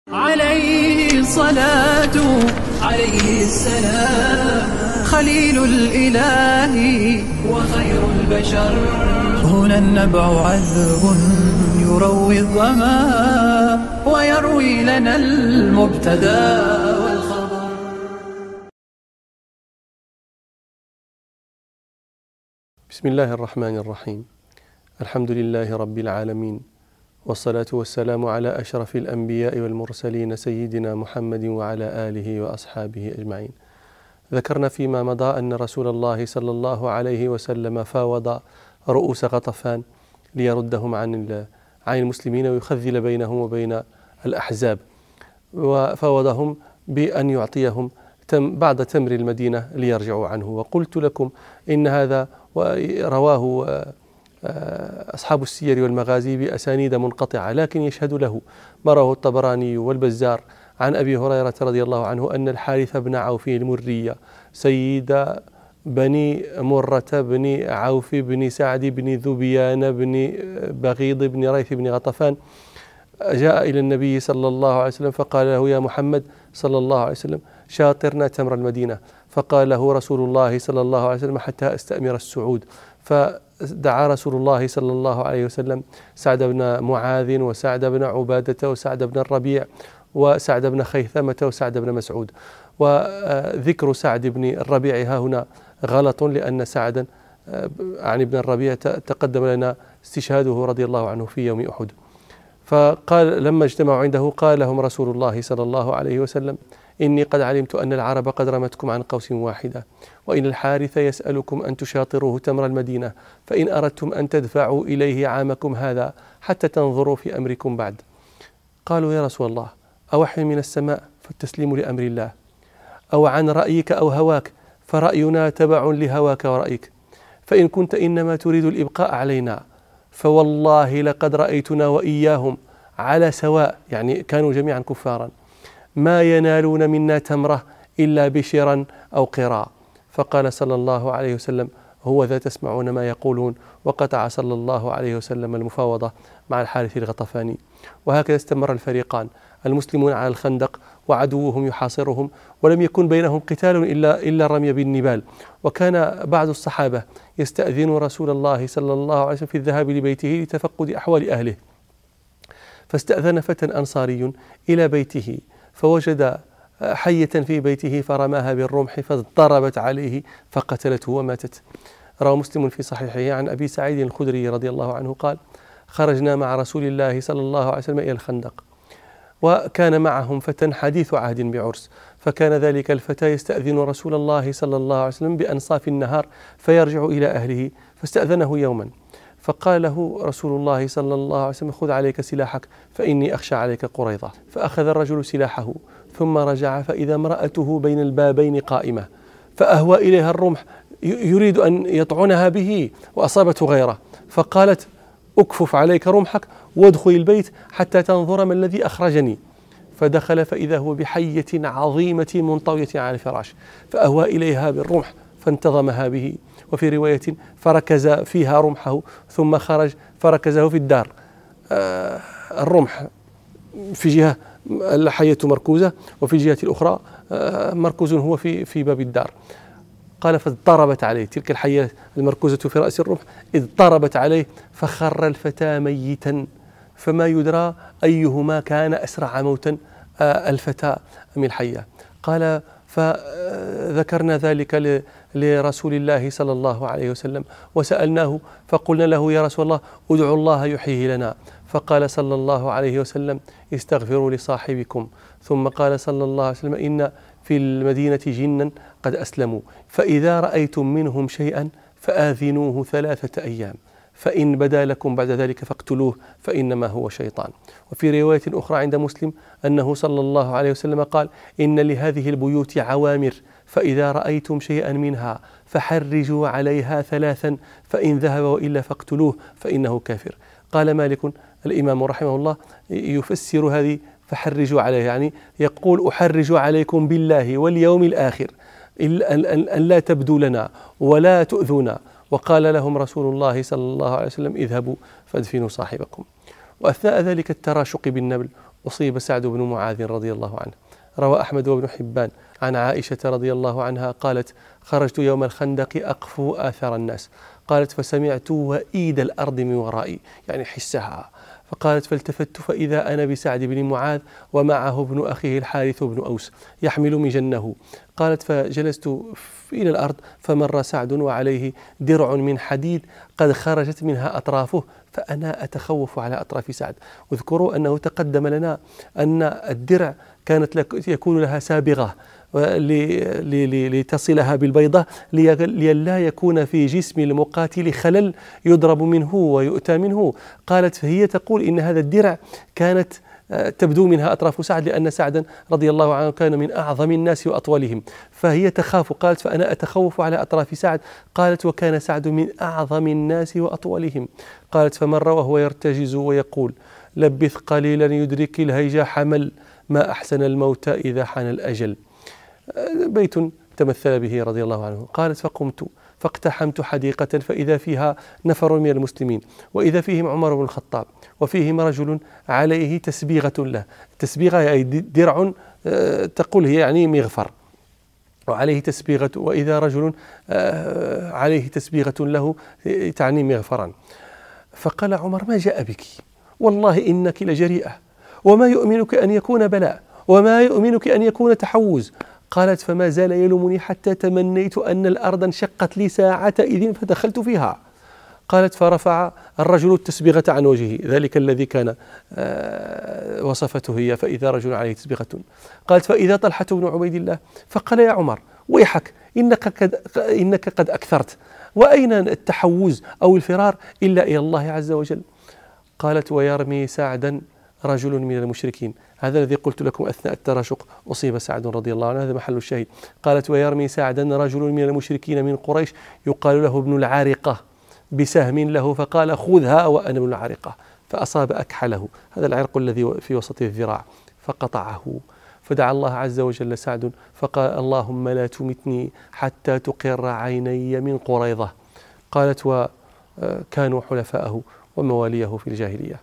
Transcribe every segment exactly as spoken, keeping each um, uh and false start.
عليه الصلاة عليه السلام خليل الإله وخير البشر. هنا النبع عذب يروي الظما ويروي لنا المبتدى والخبر. بسم الله الرحمن الرحيم. الحمد لله رب العالمين، والصلاة والسلام على أشرف الأنبياء والمرسلين سيدنا محمد وعلى آله وأصحابه أجمعين. ذكرنا فيما مضى أن رسول الله صلى الله عليه وسلم فاوض رؤوس غطفان ليردهم عن عن المسلمين ويخذل بينهم وبين الأحزاب، وفاوضهم بأن يعطيهم بعض تمر المدينة ليرجعوا عنه. وقلت لكم إن هذا رواه أصحاب السير والمغازي بأسانيد منقطعة، لكن يشهد له ما رواه الطبراني والبزار عن أبي هريرة رضي الله عنه أن الحارث بن عوف المري سيد بني مرة بن عوف بن سعد بن ذبيان بن بغيض بن ريث بن غطفان جاء إلى النبي صلى الله عليه وسلم فقال له: يا محمد صلى الله عليه وسلم، شاطرنا تمر المدينة. فقال له رسول الله صلى الله عليه وسلم: حتى أستأمر السعود. فدعا رسول الله صلى الله عليه وسلم سعد بن معاذ وسعد بن عبادة وسعد بن الربيع وسعد بن خيثمة وسعد بن مسعود. وذكر سعد بن الربيع ها هنا غلط، لأن سعدا عن ابن الربيع تقدم لنا استشهاده رضي الله عنه في يوم أحد. فقال لما اجتمعوا عنده قال لهم رسول الله صلى الله عليه وسلم: إني قد علمت أن العرب قد رمتكم عن قوس واحدة، وإن الحارث يسألكم أن تشاطروه تمر المدينة، فإن أردتم أن تدفعوا إليه عامكم هذا حتى تنظروا في أمركم بعد. قالوا: يا رسول الله، أوحي من السماء فالتسليم لأمر الله، أو عن رأيك أو هواك فرأينا تبع لهواك ورأيك، فإن كنت إنما تريد الإبقاء علينا فوالله لقد رأيتنا وإياهم على سواء، يعني كانوا جميعا كفارا، ما ينالون منا تمرة إلا بشرا أو قراء. فقال صلى الله عليه وسلم: هو ذا تسمعون ما يقولون. وقطع صلى الله عليه وسلم المفاوضة مع الحارث الغطفاني. وهكذا استمر الفريقان، المسلمون على الخندق وعدوهم يحاصرهم، ولم يكن بينهم قتال إلا إلا الرمي بالنبال. وكان بعض الصحابة يستأذن رسول الله صلى الله عليه وسلم في الذهاب لبيته لتفقد أحوال أهله، فاستأذن فتى أنصاري إلى بيته فوجد حية في بيته فرماها بالرمح فضربت عليه فقتلته وماتت. روى مسلم في صحيحه عن أبي سعيد الخدري رضي الله عنه قال: خرجنا مع رسول الله صلى الله عليه وسلم إلى الخندق، وكان معهم فتى حديث عهد بعرس، فكان ذلك الفتى يستأذن رسول الله صلى الله عليه وسلم بأنصاف النهار فيرجع إلى أهله، فاستأذنه يوما فقال له رسول الله صلى الله عليه وسلم: خذ عليك سلاحك فإني أخشى عليك قريظة. فأخذ الرجل سلاحه ثم رجع فإذا امرأته بين البابين قائمة، فأهوى إليها الرمح يريد أن يطعنها به وأصابته غيره، فقالت: أكفف عليك رمحك وادخل البيت حتى تنظر ما الذي أخرجني. فدخل فإذا هو بحية عظيمة منطوية على الفراش، فأهوى إليها بالرمح فانتظمها به. وفي رواية: فركز فيها رمحه ثم خرج فركزه في الدار. آه الرمح في جهة الحية مركوزة، وفي الجهة الأخرى آه مركوز هو في في باب الدار. قال: فاضطربت عليه تلك الحية المركوزة في رأس الرمح، اضطربت عليه فخر الفتى ميتا، فما يدرى أيهما كان أسرع موتا، آه الفتى أم الحية. قال: فذكرنا ذلك لرسول الله صلى الله عليه وسلم وسألناه فقلنا له: يا رسول الله، ادعو الله يحييه لنا. فقال صلى الله عليه وسلم: استغفروا لصاحبكم. ثم قال صلى الله عليه وسلم: إن في المدينة جنا قد أسلموا، فإذا رأيتم منهم شيئا فآذنوه ثلاثة أيام، فإن بدا لكم بعد ذلك فاقتلوه فإنما هو شيطان. وفي رواية أخرى عند مسلم أنه صلى الله عليه وسلم قال: إن لهذه البيوت عوامر، فإذا رأيتم شيئا منها فحرجوا عليها ثلاثا، فإن ذهب وإلا فاقتلوه فإنه كافر. قال مالك الإمام رحمه الله يفسر هذه فحرجوا عليه، يعني يقول: أحرج عليكم بالله واليوم الآخر أن لا تبدوا لنا ولا تؤذونا. وقال لهم رسول الله صلى الله عليه وسلم: اذهبوا فادفنوا صاحبكم. وأثناء ذلك التراشق بالنبل أصيب سعد بن معاذ رضي الله عنه. روى أحمد وابن حبان عن عائشة رضي الله عنها قالت: خرجت يوم الخندق أقفو آثار الناس، قالت: فسمعت وإيد الأرض من ورائي، يعني حسها، فقالت: فالتفت فإذا أنا بسعد بن معاذ ومعه ابن أخيه الحارث بن أوس يحمل مجنه. قالت: فجلست إلى الأرض فمر سعد وعليه درع من حديد قد خرجت منها أطرافه، فأنا أتخوف على أطراف سعد. واذكروا أنه تقدم لنا أن الدرع كانت يكون لها سابغة لتصلها بالبيضة لئلا يكون في جسم المقاتل خلل يضرب منه ويؤتى منه. قالت: فهي تقول إن هذا الدرع كانت تبدو منها أطراف سعد، لأن سعدا رضي الله عنه كان من أعظم الناس وأطولهم، فهي تخاف. قالت: فأنا أتخوف على أطراف سعد. قالت: وكان سعد من أعظم الناس وأطولهم. قالت: فمر وهو يرتجز ويقول: لبث قليلا يدرك الهيج حمل، ما أحسن الموت إذا حان الأجل. بيت تمثل به رضي الله عنه. قالت: فقمت فاقتحمت حديقة فإذا فيها نفر من المسلمين، وإذا فيهم عمر بن الخطاب، وفيهم رجل عليه تسبيغة له، تسبيغة أي درع تقول هي يعني مغفر، وعليه تسبيغة، وإذا رجل عليه تسبيغة له تعني مغفرا. فقال عمر: ما جاء بك؟ والله إنك لجريئة، وما يؤمنك أن يكون بلاء، وما يؤمنك أن يكون تحوز. قالت: فما زال يلومني حتى تمنيت أن الأرض انشقت لي ساعة إذن فدخلت فيها. قالت: فرفع الرجل التسبيغة عن وجهه، ذلك الذي كان وصفته هي، فإذا رجل عليه تسبيغة. قالت: فإذا طلحة بن عبيد الله، فقال: يا عمر ويحك، إنك قد, إنك قد أكثرت، وأين التحوز أو الفرار إلا إلى الله عز وجل. قالت: ويرمي سعدا رجل من المشركين، هذا الذي قلت لكم أثناء التراشق أصيب سعد رضي الله عنه، هذا محل الشاهد. قالت: ويرمي سعدا رجل من المشركين من قريش يقال له ابن العارقة بسهم له، فقال: خذها وأنا ابن العارقة، فأصاب أكحله، هذا العرق الذي في وسط الذراع، فقطعه. فدعا الله عز وجل سعد فقال: اللهم لا تمتني حتى تقر عيني من قريظة. قالت: وكانوا حلفاءه ومواليه في الجاهلية.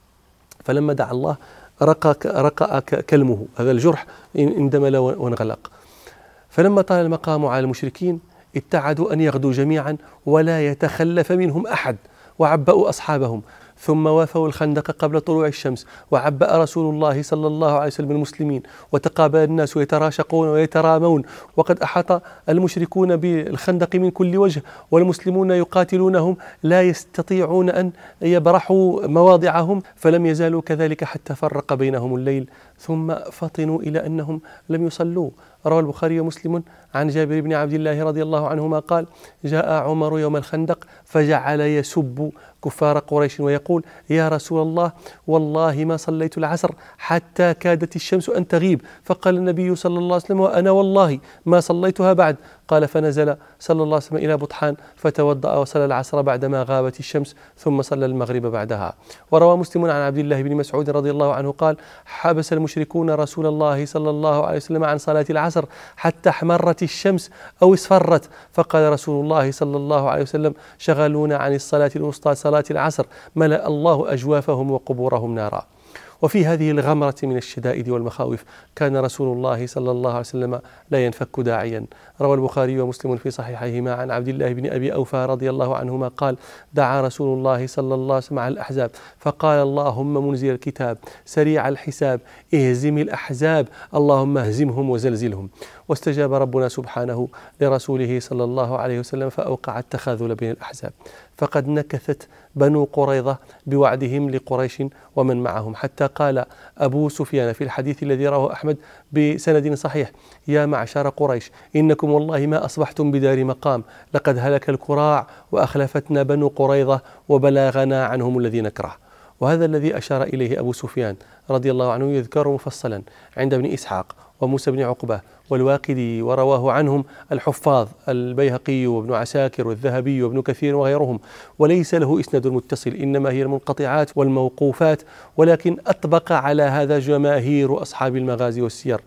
فلما دعا الله رقى رقى كلمه، هذا الجرح اندمل وانغلق. فلما طال المقام على المشركين اتعدوا أن يغدوا جميعا ولا يتخلف منهم أحد، وعبأوا أصحابهم، ثم وافوا الخندق قبل طلوع الشمس، وعبأ رسول الله صلى الله عليه وسلم المسلمين، وتقابل الناس يتراشقون ويترامون، وقد أحاط المشركون بالخندق من كل وجه، والمسلمون يقاتلونهم لا يستطيعون أن يبرحوا مواضعهم، فلم يزالوا كذلك حتى فرق بينهم الليل، ثم فطنوا إلى أنهم لم يصلوا. روى البخاري ومسلم عن جابر بن عبد الله رضي الله عنهما قال: جاء عمر يوم الخندق فجعل يسب كفار قريش ويقول: يا رسول الله، والله ما صليت العصر حتى كادت الشمس أن تغيب. فقال النبي صلى الله عليه وسلم: وأنا والله ما صليتها بعد. قال: فنزل صلى الله عليه وسلم إلى بطحان فتوضأ وصلى العصر بعدما غابت الشمس، ثم صلى المغرب بعدها. وروى مسلم عن عبد الله بن مسعود رضي الله عنه قال: حبس المشركون رسول الله صلى الله عليه وسلم عن صلاة العصر حتى احمرت الشمس أو اصفرت، فقال رسول الله صلى الله عليه وسلم: شغلونا عن الصلاة الوسطى صلاة العصر، ملأ الله أجوافهم وقبورهم نارا. وفي هذه الغمرة من الشدائد والمخاوف كان رسول الله صلى الله عليه وسلم لا ينفك داعيا. روى البخاري ومسلم في صحيحيهما عن عبد الله بن أبي أوفى رضي الله عنهما قال: دعا رسول الله صلى الله عليه وسلم على الأحزاب فقال: اللهم منزل الكتاب سريع الحساب اهزم الأحزاب، اللهم اهزمهم وزلزلهم. واستجاب ربنا سبحانه لرسوله صلى الله عليه وسلم فأوقع التخاذل بين الأحزاب، فقد نكثت بنو قريظة بوعدهم لقريش ومن معهم، حتى قال أبو سفيان في الحديث الذي رواه أحمد بسند صحيح: يا معشر قريش، إنكم والله ما أصبحتم بدار مقام، لقد هلك الكراع وأخلفتنا بنو قريظة وبلغنا عنهم الذي نكره. وهذا الذي أشار إليه أبو سفيان رضي الله عنه يذكر مفصلا عند ابن إسحاق وموسى بن عقبة والواقدي، ورواه عنهم الحفاظ البيهقي وابن عساكر والذهبي وابن كثير وغيرهم، وليس له إسناد متصل، إنما هي المنقطعات والموقوفات، ولكن أطبق على هذا جماهير أصحاب المغازي والسير،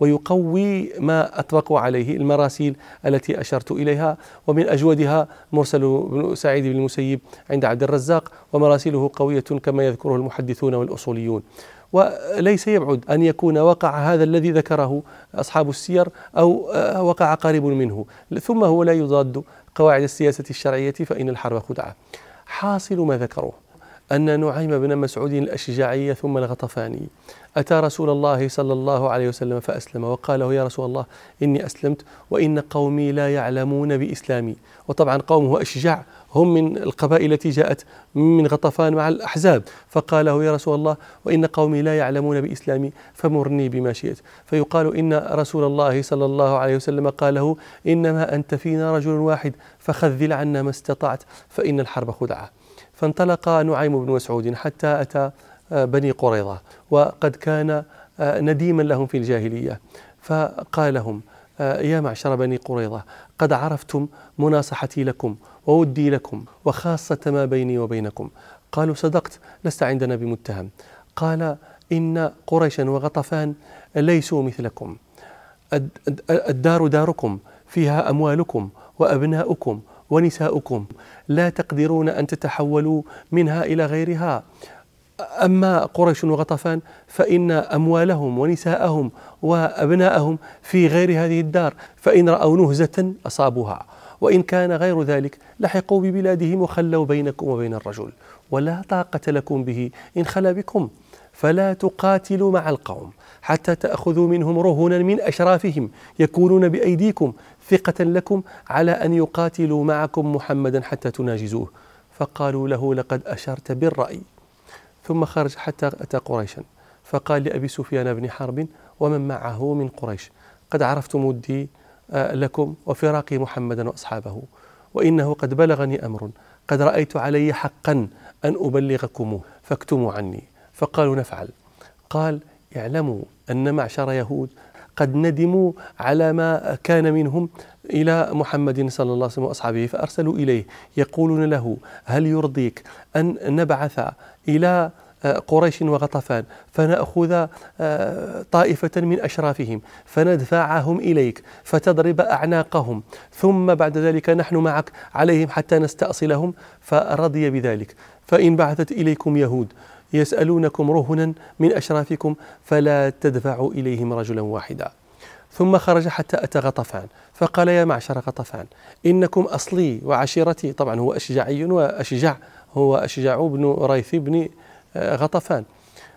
ويقوي ما أطبقوا عليه المراسيل التي أشرت إليها، ومن أجودها مرسل بن سعيد بن المسيب عند عبد الرزاق، ومراسيله قوية كما يذكره المحدثون والأصوليون. وليس يبعد أن يكون وقع هذا الذي ذكره أصحاب السير أو وقع قريب منه، ثم هو لا يضاد قواعد السياسة الشرعية فإن الحرب خدعة. حاصل ما ذكروه أن نعيم بن مسعود الأشجعي ثم الغطفاني أتى رسول الله صلى الله عليه وسلم فأسلم، وقال له: يا رسول الله إني أسلمت وإن قومي لا يعلمون بإسلامي. وطبعا قومه أشجع، هم من القبائل التي جاءت من غطفان مع الأحزاب، فقال له: يا رسول الله وإن قومي لا يعلمون بإسلامي فمرني بما شئت. فيقال إن رسول الله صلى الله عليه وسلم قال له: إنما أنت فينا رجل واحد فخذل عنا ما استطعت فإن الحرب خدعة. فانطلق نعيم بن مسعود حتى أتى بني قريظة، وقد كان نديما لهم في الجاهلية، فقال لهم: يا معشر بني قريظة، قد عرفتم مناصحتي لكم وودي لكم وخاصة ما بيني وبينكم. قالوا: صدقت، لست عندنا بمتهم. قال: إن قريشا وغطفان ليسوا مثلكم، الدار داركم فيها أموالكم وأبناؤكم ونساؤكم، لا تقدرون أن تتحولوا منها إلى غيرها. أما قريش وغطفان فإن أموالهم ونساءهم وأبناءهم في غير هذه الدار، فإن رأوا نهزة أصابوها، وإن كان غير ذلك لحقوا ببلادهم وخلوا بينكم وبين الرجل، ولا طاقة لكم به إن خلا بكم، فلا تقاتلوا مع القوم حتى تأخذوا منهم رهنا من أشرافهم يكونون بأيديكم ثقة لكم على أن يقاتلوا معكم محمدا حتى تناجزوه. فقالوا له: لقد أشرت بالرأي. ثم خرج حتى أتى قريشا، فقال لأبي سفيان بن حرب ومن معه من قريش: قد عرفت مدي لكم وفراقي محمدا وأصحابه، وإنه قد بلغني أمر قد رأيت علي حقا أن أبلغكموه فاكتموا عني. فقالوا: نفعل. قال: اعلموا أن معشر يهود قد ندموا على ما كان منهم إلى محمد صلى الله عليه وسلم وأصحابه، فأرسلوا إليه يقولون له: هل يرضيك أن نبعث إلى قريش وغطفان فنأخذ طائفة من أشرافهم فندفعهم إليك فتضرب أعناقهم، ثم بعد ذلك نحن معك عليهم حتى نستأصلهم؟ فرضي بذلك. فإن بعثت إليكم يهود يسألونكم رهنا من أشرافكم فلا تدفعوا إليهم رجلا واحدا. ثم خرج حتى أتى غطفان، فقال: يا معشر غطفان، إنكم أصلي وعشيرتي. طبعا هو أشجعي وأشجع، هو أشجع بن ريث بن غطفان.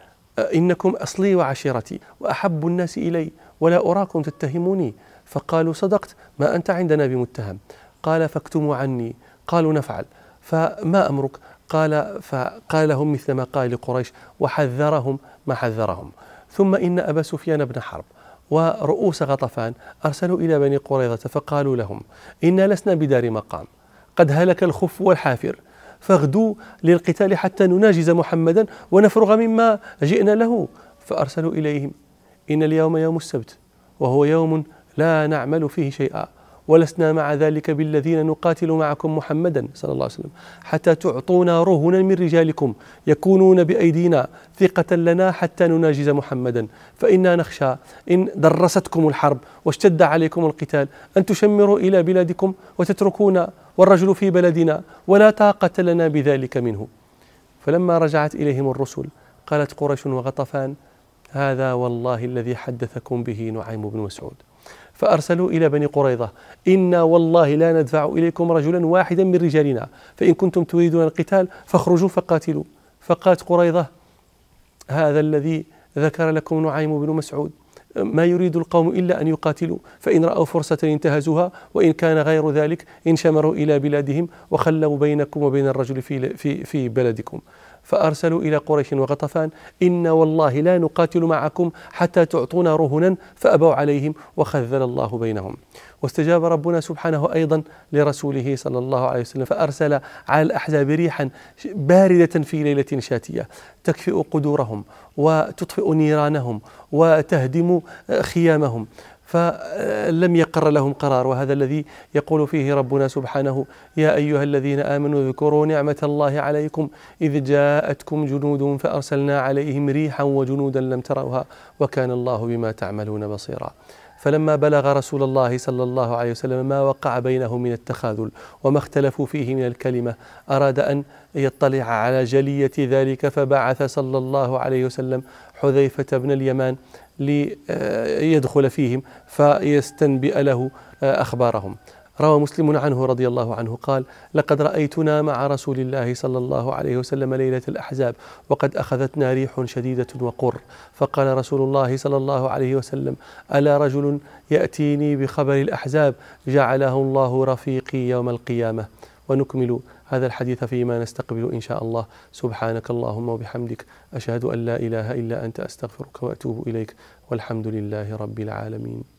إنكم أصلي وعشيرتي وأحب الناس إلي ولا أراكم تتهموني. فقالوا: صدقت، ما أنت عندنا بمتهم. قال: فاكتموا عني. قالوا: نفعل. فما أمرك؟ قال: فقال لهم مثل ما قال لقريش وحذرهم ما حذرهم. ثم إن أبا سفيان بن حرب ورؤوس غطفان أرسلوا إلى بني قريظة فقالوا لهم: إنا لسنا بدار مقام، قد هلك الخف والحافر، فاغدوا للقتال حتى نناجز محمدا ونفرغ مما جئنا له. فأرسلوا إليهم: إن اليوم يوم السبت وهو يوم لا نعمل فيه شيئا، ولسنا مع ذلك بالذين نقاتل معكم محمدا صلى الله عليه وسلم حتى تعطونا رهنا من رجالكم يكونون بأيدينا ثقة لنا حتى نناجز محمدا، فإنا نخشى إن درستكم الحرب واشتد عليكم القتال أن تشمروا إلى بلادكم وتتركونا والرجل في بلدنا، ولا طاقة لنا بذلك منه. فلما رجعت إليهم الرسل قالت قريش وغطفان: هذا والله الذي حدثكم به نعيم بن مسعود. فأرسلوا إلى بني قريظة: إنا والله لا ندفع إليكم رجلا واحدا من رجالنا، فإن كنتم تريدون القتال فاخرجوا فقاتلوا. فقالت قريظة: هذا الذي ذكر لكم نعيم بن مسعود، ما يريد القوم إلا أن يقاتلوا، فإن رأوا فرصة انتهزوها، وإن كان غير ذلك انشمروا إلى بلادهم وخلوا بينكم وبين الرجل في, في, في بلدكم. فأرسلوا إلى قريش وغطفان: إن والله لا نقاتل معكم حتى تعطونا رهنا، فأبوا عليهم وخذل الله بينهم. واستجاب ربنا سبحانه أيضا لرسوله صلى الله عليه وسلم، فأرسل على الأحزاب ريحا باردة في ليلة شاتية تكفئ قدورهم وتطفئ نيرانهم وتهدم خيامهم، فلم يقر لهم قرار. وهذا الذي يقول فيه ربنا سبحانه: يا أيها الذين آمنوا اذكروا نعمة الله عليكم إذ جاءتكم جنود فأرسلنا عليهم ريحا وجنودا لم تروها وكان الله بما تعملون بصيرا. فلما بلغ رسول الله صلى الله عليه وسلم ما وقع بينهم من التخاذل وما اختلفوا فيه من الكلمة، أراد أن يطلع على جلية ذلك، فبعث صلى الله عليه وسلم حذيفة بن اليمان ليدخل فيهم فيستنبئ له أخبارهم. روى مسلم عنه رضي الله عنه قال: لقد رأيتنا مع رسول الله صلى الله عليه وسلم ليلة الأحزاب وقد أخذتنا ريح شديدة وقر، فقال رسول الله صلى الله عليه وسلم: ألا رجل يأتيني بخبر الأحزاب جعله الله رفيقي يوم القيامة. ونكمل هذا الحديث فيما نستقبل إن شاء الله. سبحانك اللهم وبحمدك، أشهد أن لا إله إلا أنت، أستغفرك وأتوب إليك، والحمد لله رب العالمين.